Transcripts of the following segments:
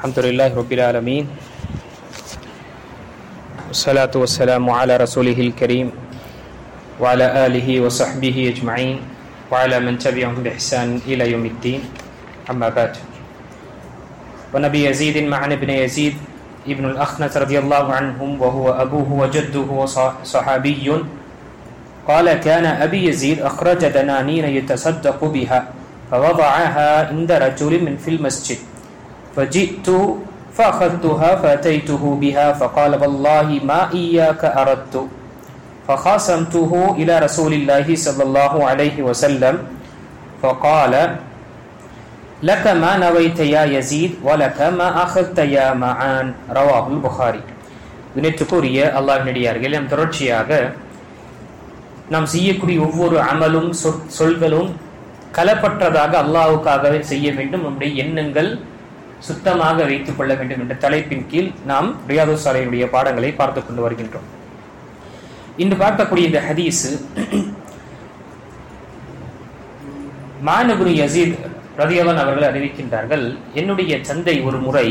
Alhamdulillah Rabbil Alameen. Wassalatu wassalamu ala rasulihil kareem wa ala alihi wa sahbihi ajma'in wa ala man tabi'ahum bi ihsan ila yawmiddin. Amma ba'd. Wa Nabi Yazid ma'an ibn Yazid ibn al-Akhnas radiyallahu anhum wa huwa abuhu wa jadduhu wa sahabiyyun. Qala kana Abi Yazid akhraja dananina yatasaddaqu biha فوضعها عند رجل من في المسجد فجئت فأخذتها فأتيته بها فقال والله ما إياك أردت فخاصمته إلى رسول الله صلى الله عليه وسلم فقال لك ما نويت يا يزيد ولك ما أخذت يا معان رواه البخاري. வினத்துக்குரிய அல்லாஹ்வின் அடியார்களே, நாம் தொடர்ச்சியாக நாம் செய்யக்கூடிய ஒவ்வொரு அமலும் சொல்களும் கலப்பற்றதாக அல்லாஹ்வுக்காகவே செய்ய வேண்டும், நம்முடைய எண்ணங்கள் சுத்தமாக வைத்துக் கொள்ள வேண்டும் என்ற தலைப்பின் கீழ் நாம் ரியாதுஸ் ஸாலிஹீனுடைய பாடங்களை பார்த்து கொண்டு வருகின்றோம். இன்று பார்க்கக்கூடிய இந்த ஹதீஸ் மான் இப்னு யஸீத் ரலியல்லாஹு அன்ஹு அவர்கள் அறிவிக்கின்றார்கள், என்னுடைய தந்தை ஒரு முறை,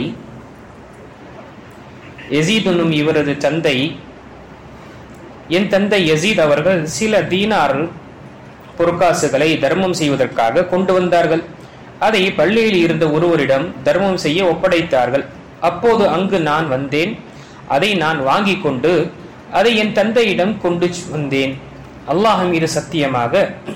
யஸீத் என்னும் இவரது தந்தை, என் தந்தை யஸீத் அவர்கள் சில தீனார் பொற்காசுகளை தர்மம் செய்வதற்காக கொண்டு வந்தார்கள். அதை பள்ளியில் இருந்த ஒருவரிடம் தர்மம் செய்ய ஒப்படைத்தார்கள். அப்போது அங்கு நான் வந்தேன். அதை நான் வாங்கி கொண்டு அதை என் தந்தையிடம் கொண்டு வந்தேன். அல்லாஹ் மீது சத்தியமாக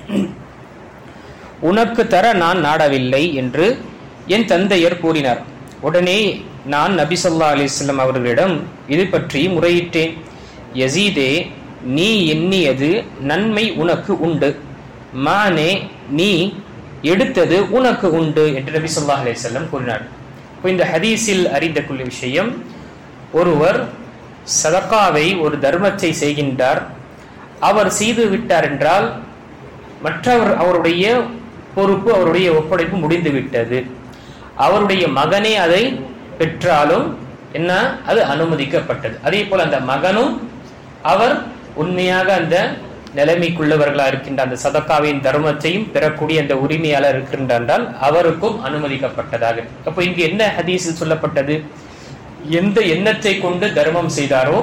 உனக்கு தர நான் நாடவில்லை என்று என் தந்தையர் கூறினார். உடனே நான் நபி ஸல்லல்லாஹு அலைஹி வஸல்லம் அவர்களிடம் இது பற்றி முறையிட்டேன். யஸீதே, நீ எண்ணியது நன்மை உனக்கு உண்டு, மானே நீ எடுத்தது உனக்கு உண்டு என்று நபி ஸல்லல்லாஹு அலைஹி வஸல்லம் கூறினார். இந்த ஹதீஸில் அறிந்த கொள்ள விஷயம், ஒருவர் சதகாவை ஒரு தர்மத்தை செய்கின்றார், அவர் செய்து விட்டார் என்றால் மற்றவர் அவருடைய பொறுப்பு, அவருடைய ஒப்படைப்பு முடிந்து விட்டது. அவருடைய மகனே அதை பெற்றாலும் என்ன, அது அனுமதிக்கப்பட்டது. அதே போல அந்த மகனும் அவர் உண்மையாக அந்த நிலைமைக்குள்ளவர்களா இருக்கின்ற அந்த சதக்காவின் தர்மத்தையும் பெறக்கூடிய அந்த உரிமையாளர் இருக்கின்றால் அவருக்கும் அனுமதிக்கப்பட்டதாக. அப்போ இங்கு என்ன ஹதீஸில் சொல்லப்பட்டது, எந்த எண்ணத்தை கொண்டு தர்மம் செய்தாரோ,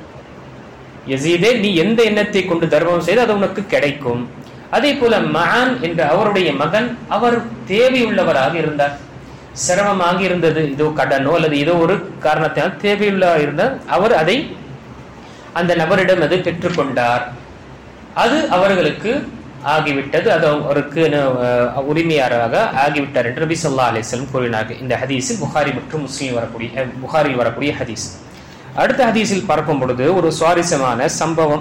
யஸீதே நீ எந்த எண்ணத்தை கொண்டு தர்மம் செய்து அது உனக்கு கிடைக்கும். அதே போல மஆன் என்ற அவருடைய மகன், அவர் தேவையுள்ளவராக இருந்தார், சிரமமாக இருந்தது, இதோ கடனோ அல்லது ஏதோ ஒரு காரணத்தினால் தேவையுள்ளவராக இருந்தார், அவர் அதை அந்த நபரிடம் அது பெற்றுக்கொண்டார், அது அவர்களுக்கு ஆகிவிட்டது, அது அவருக்கு உரிமையாளராக ஆகிவிட்டார் என்று நபி ஸல்லல்லாஹு அலைஹி வஸல்லம் கூறினார்கள். இந்த ஹதீஸில் புகாரி மற்றும் முஸ்லிம் புகாரில் வரக்கூடிய ஹதீஸ். அடுத்த ஹதீஸில் பார்க்கும் பொழுது ஒரு சுவாரஸ்யமான சம்பவம்.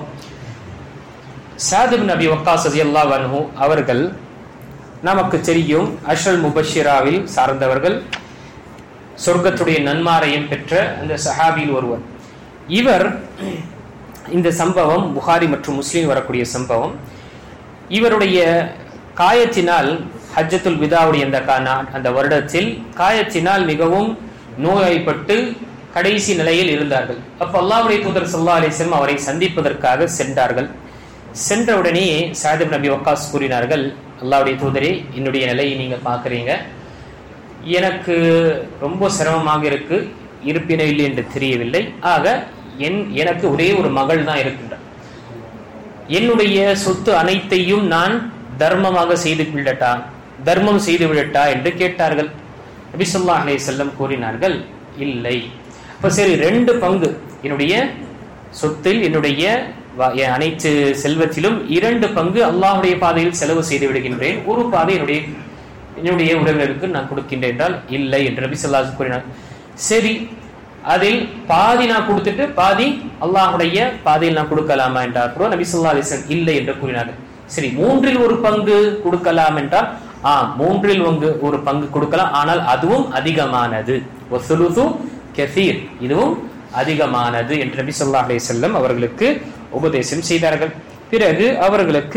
ஸஅத் இப்னு அபி வக்காஸ் ரலியல்லாஹு அன்ஹு அவர்கள் நமக்கு தெரியும், அஷ்ரல் முபஷ்ஷிராவில் சார்ந்தவர்கள், சொர்க்கத்துடைய நன்மாரையும் பெற்ற அந்த சஹாபியில் ஒருவர். இவர், இந்த சம்பவம் புகாரி மற்றும் முஸ்லிம் வரக்கூடிய சம்பவம், இவருடைய காயத்தினால் ஹஜ்ஜத்துல் விதாவுடைய அந்த வருடத்தில் காயத்தினால் மிகவும் நோய்வாய்ப்பட்டு கடைசி நிலையில் இருந்தார்கள். அப்ப அல்லாஹ்வுடைய தூதர் ஸல்லல்லாஹு அலைஹி வஸல்லம் அவரை சந்திப்பதற்காக சென்றார்கள். சென்றவுடனே ஸஅத் இப்னு அபி வக்காஸ் கூறினார்கள், அல்லாஹ்வுடைய தூதரே, என்னுடைய நிலையை நீங்க பார்க்குறீங்க, எனக்கு ரொம்ப சிரமமாக இருக்கு, இருப்பினோ இல்லை என்று தெரியவில்லை, ஆக எனக்கு ஒரே ஒரு மகள் தான் இருக்கின்றார், என்னுடைய சொத்து அனைத்தையும் நான் தர்மம் செய்து விடட்டா என்று கேட்டார்கள். நபி ஸல்லல்லாஹு அலைஹி வஸல்லம் கூறினார்கள், இல்லை. அப்ப சரி, 2 பங்கு என்னுடைய சொத்தில், என்னுடைய அனைத்து செல்வத்திலும் 2 பங்கு அல்லாஹ்வுடைய பாதையில் செலவு செய்து விடுகின்றேன், ஒரு பாதை என்னுடைய உறவினருக்கு நான் கொடுக்கின்றேன் என்றால் இல்லை என்று நபி ஸல்லல்லாஹு அலைஹி வஸல்லம் கூறினார். சரி, அதில் பாதி நான் கொடுத்துட்டு பாதி அல்லாஹ்வுடைய பாதையில் நான் கொடுக்கலாமா என்றார். நபி ஸல்லல்லாஹு அலைஹி வஸல்லம் இல்லை என்று கூறினார்கள். சரி, 3இல் 1 பங்கு கொடுக்கலாம் என்றால் 3இல் 1 பங்கு கொடுக்கலாம், ஆனால் அதுவும் அதிகமானது, வஸுலுது கஸீர், இதுவும் அதிகமானது என்று நபி ஸல்லல்லாஹு அலைஹி வஸல்லம் அவர்களுக்கு உபதேசம் செய்தார்கள். பிறகு அவர்களுக்கு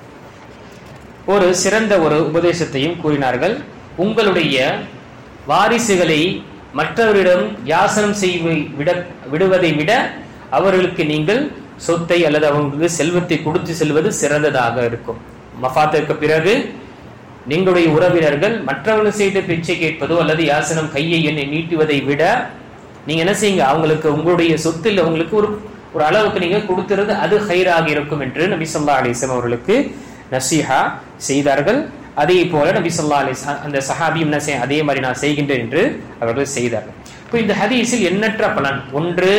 ஒரு சிறந்த ஒரு உபதேசத்தையும் கூறினார்கள். உங்களுடைய வாரிசுகளை மற்றவரிடம் யாசனம் விடுவதை விட அவர்களுக்கு நீங்கள் சொத்தை அல்லது அவங்களுக்கு செல்வத்தை கொடுத்து செல்வது சிறந்ததாக இருக்கும். மஃபாத்திற்கு பிறகு நீங்களுடைய உறவினர்கள் மற்றவர்கள் செய்த பிச்சை கேட்பதோ அல்லது யாசனம் கையை எண்ணெய் நீட்டுவதை விட நீங்க என்ன செய்யுங்க, அவங்களுக்கு உங்களுடைய சொத்தில் அவங்களுக்கு ஒரு அளவுக்கு நீங்க கொடுக்கிறது அது ஹைராக இருக்கும் என்று நபி ஸல்லல்லாஹு அலைஹி வஸல்லம் அவர்களுக்கு நசீஹா செய்தார்கள். அதே போல நபி ஸல்லல்லாஹு அலைஹி வஸல்லம் அந்த சஹாபியும் என்ன செய்ய அதே மாதிரி நான் செய்கின்றேன் என்று அவர்கள் செய்தார்கள். இப்போ இந்த ஹதீஸில் எண்ணற்ற பலன். ஒன்று,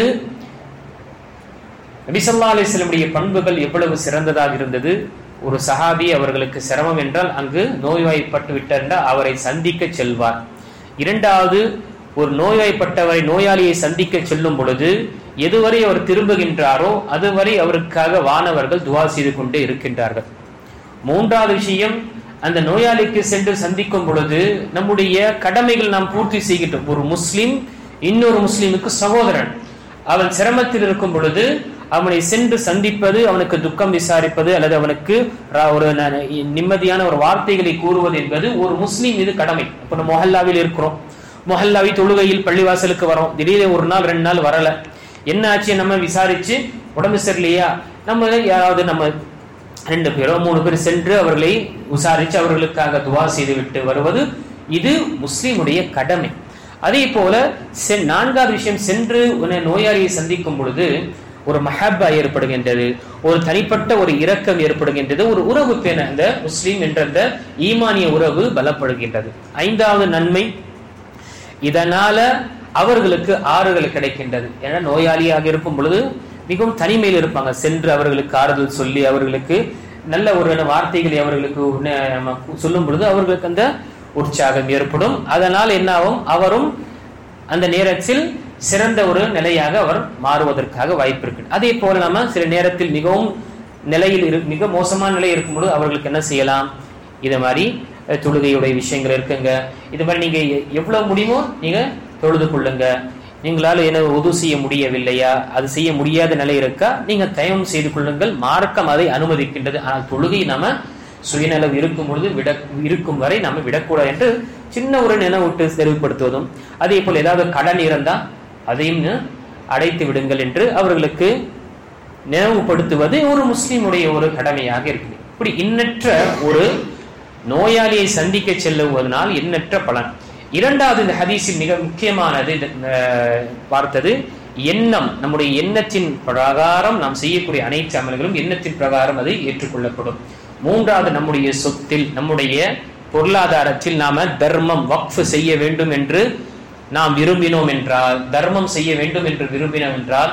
நபி ஸல்லல்லாஹு அலைஹி வஸல்லம் பண்புகள் எவ்வளவு சிறந்ததாக இருந்தது. ஒரு சஹாபி அவர்களுக்கு சிரமம் என்றால் அங்கு நோய்வாய்ப்பட்டு விட்டார் அவரை சந்திக்க செல்வார். இரண்டாவது, ஒரு நோய்வாய்ப்பட்டவரை நோயாளியை சந்திக்க செல்லும் பொழுது எதுவரை அவர் திரும்புகின்றாரோ அதுவரை அவருக்காக வானவர்கள் துஆ செய்து கொண்டே இருக்கின்றார்கள். மூன்றாவது விஷயம், அந்த நோயாளிக்கு சென்று சந்திக்கும் பொழுது நம்முடைய கடமைகள் நாம் பூர்த்தி செய்கின்றோம். ஒரு முஸ்லிம் இன்னொரு முஸ்லிமுக்கு சகோதரன். அவன் சிரமத்தில் இருக்கும் பொழுது அவனை சென்று சந்திப்பது, அவனுக்கு துக்கம் விசாரிப்பது அல்லது அவனுக்கு ஒரு நிம்மதியான ஒரு வார்த்தைகளை கூறுவது என்பது ஒரு முஸ்லீம் மீது கடமை. இப்போ நம்ம மொஹல்லாவில் இருக்கிறோம், மொஹல்லாவி தொழுகையில் பள்ளிவாசலுக்கு வரோம், திடீர்னு ஒரு நாள் 2 நாள் வரல, என்ன ஆச்சு நம்ம விசாரிச்சு உடம்பு சரியில்லையா, நம்ம யாராவது நம்ம 2 பேரோ 3 பேர் சென்று அவர்களை விசாரிச்சு அவர்களுக்காக துவா செய்து விட்டு வருவது இது முஸ்லீமுடைய கடமை. அதே போல 4வது விஷயம், சென்று நோயாளியை சந்திக்கும் பொழுது ஒரு மஹப்பா ஏற்படுகின்றது, ஒரு தனிப்பட்ட ஒரு இரக்கம் ஏற்படுகின்றது, ஒரு உறவு பேண அந்த முஸ்லீம் என்ற அந்த ஈமானிய உறவு பலப்படுகின்றது. 5வது நன்மை, இதனால அவர்களுக்கு ஆறுதல் கிடைக்கின்றது. ஏன்னா நோயாளியாக இருக்கும் பொழுது மிகவும் தனிமையில் இருப்பாங்க, சென்று அவர்களுக்கு ஆறுதல் சொல்லி அவர்களுக்கு நல்ல ஒரு வார்த்தைகளை அவர்களுக்கு சொல்லும் பொழுது அவர்களுக்கு அந்த உற்சாகம் ஏற்படும். அதனால் என்ன ஆகும், அவரும் அந்த நேரத்தில் சிறந்த ஒரு நிலையாக அவர் மாறுவதற்காக வாய்ப்பு இருக்கு. அதே போல நம்ம சில நேரத்தில் மிகவும் மிக மோசமான நிலை இருக்கும்போது அவர்களுக்கு என்ன செய்யலாம், இதை மாதிரி தொழுகையுடைய விஷயங்கள் இருக்குங்க, இது மாதிரி நீங்க எவ்வளவு முடியுமோ நீங்க தொழுது கொள்ளுங்க, நீங்களால என்ன உது செய்ய முடியவில்லையா, அது செய்ய முடியாத நிலை இருக்கா, நீங்க தயவு செய்து கொள்ளுங்கள், மார்க்கம் அதை அனுமதிக்கின்றது. ஆனால் தொழுகை நாம சுயநலவு இருக்கும் பொழுது இருக்கும் வரை நாம விடக்கூடாது என்று சின்ன ஒரு நினைவூட்டு தெளிவுபடுத்துவதும், அதே போல ஏதாவது கடன் இருந்தா அதையும் அடைத்து விடுங்கள் என்று அவர்களுக்கு நினைவுபடுத்துவது ஒரு முஸ்லிமுடைய ஒரு கடமையாக இருக்குது. இப்படி எண்ணற்ற ஒரு நோயாளியை சந்திக்க செல்லுவதனால் எண்ணற்ற பலன். 2வது, இந்த ஹதீஸில் மிக முக்கியமானது பார்த்தது எண்ணம். நம்முடைய எண்ணத்தின் பிரகாரம் நாம் செய்யக்கூடிய அனைத்து அமல்களும் எண்ணத்தின் பிரகாரம் அது ஏற்றுக்கொள்ளப்படும். 3வது, நம்முடைய சொத்தில் நம்முடைய பொருளாதாரத்தில் நாம தர்மம் வக்ஃப் செய்ய வேண்டும் என்று நாம் விரும்பினோம் என்றால், தர்மம் செய்ய வேண்டும் என்று விரும்பினோம் என்றால்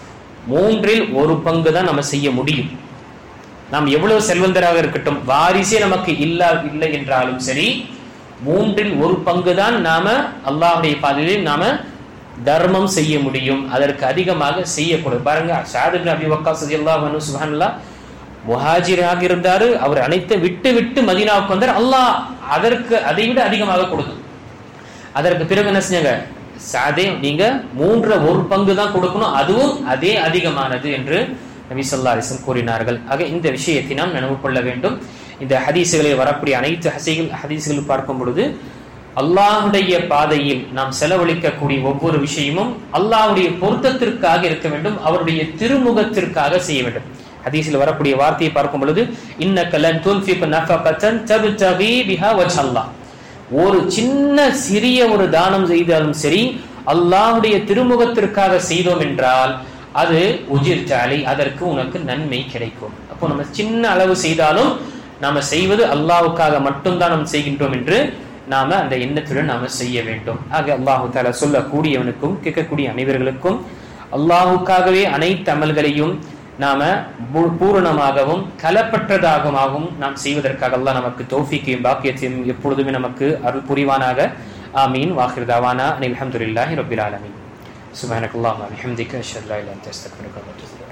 3இல் 1 பங்கு தான் நம்ம செய்ய முடியும். நாம் எவ்வளவு செல்வந்தராக இருக்கட்டும், வாரிசே நமக்கு இல்லை என்றாலும் சரி 3இல் 1 பங்கு தான் நாம அல்லாஹ்வுடைய பாதையில் நாம தர்மம் செய்ய முடியும். அதற்கு அதிகமாக செய்யக்கூடாது. பாருங்க, ஸஅத் இப்னு அபி வக்காஸ் ரலியல்லாஹு அன்ஹு சுப்ஹானல்லாஹ் முஹாஜிராக இருந்தாரு, அவர் அனைத்து விட்டு மதீனாவுக்கு வந்தார், அல்லாஹ் அதற்கு அதை விட அதிகமாக கொடுக்கும். அதற்கு பிறகு என்ன செஞ்சாங்க, ஸஅதே நீங்க 3 1 பங்கு தான் கொடுக்கணும், அதுவும் அதே அதிகமானது என்று நபி ஸல்லல்லாஹு அலைஹி வஸல்லம் கூறினார்கள். ஆக இந்த விஷயத்தை நாம் நினைவு கொள்ள வேண்டும். இந்த ஹதீசுகளில் வரக்கூடிய அனைத்து ஹதீசுகள் பார்க்கும் பொழுது அல்லாஹ்வுடைய பாதையில் நாம் செலவழிக்கக்கூடிய ஒவ்வொரு விஷயமும் அல்லாஹ்வுடைய பொருத்தத்திற்காக இருக்க வேண்டும், அவருடைய திருமுகத்திற்காக செய்ய வேண்டும். ஹதீஸில் வரக்கூடிய வார்த்தையை பார்க்கும் பொழுது இன்னக லன் துன்ஃபிக நஃபகதன் தப்தகி பிஹா வஜ்ஹல்லாஹ், ஒரு சின்ன சிறிய ஒரு தானம் செய்தாலும் சரி அல்லாஹ்வுடைய திருமுகத்திற்காக செய்தோம் என்றால் அது உஜிர்த அலை, அதற்கு உனக்கு நன்மை கிடைக்கும். அப்போ நம்ம சின்ன அளவு செய்தாலும் நாம செய்வது அல்லாஹ்வுக்காக மட்டும்தான் நாம் செய்கின்றோம் என்று நாம அந்த எண்ணத்துடன் நாம செய்ய வேண்டும். ஆக அல்லாஹு தஆலா சொல்லக்கூடியவனுக்கும் கேட்கக்கூடிய அனைவர்களுக்கும் அல்லாஹ்வுக்காகவே அனைத்து அமல்களையும் நாம பூரணமாகவும் கலப்பற்றதாகவும் நாம் செய்வதற்காக அல்லாஹ் நமக்கு தௌஃபீக்கையும் பாக்கியத்தையும் எப்பொழுதுமே நமக்கு அருள் புரிவானாக. ஆமீன். வாஹிர் தாவானா அனில் ஹம்துலில்லாஹி ரப்பில் ஆலமீன். சுப்ஹானக்கல்லாஹு வ பிஹம்திக அஷ்ஹது அல்லா இலாஹா இல்லா அன்த அஸ்தக்ஃபிருக வ அத்தூபு இலைக்.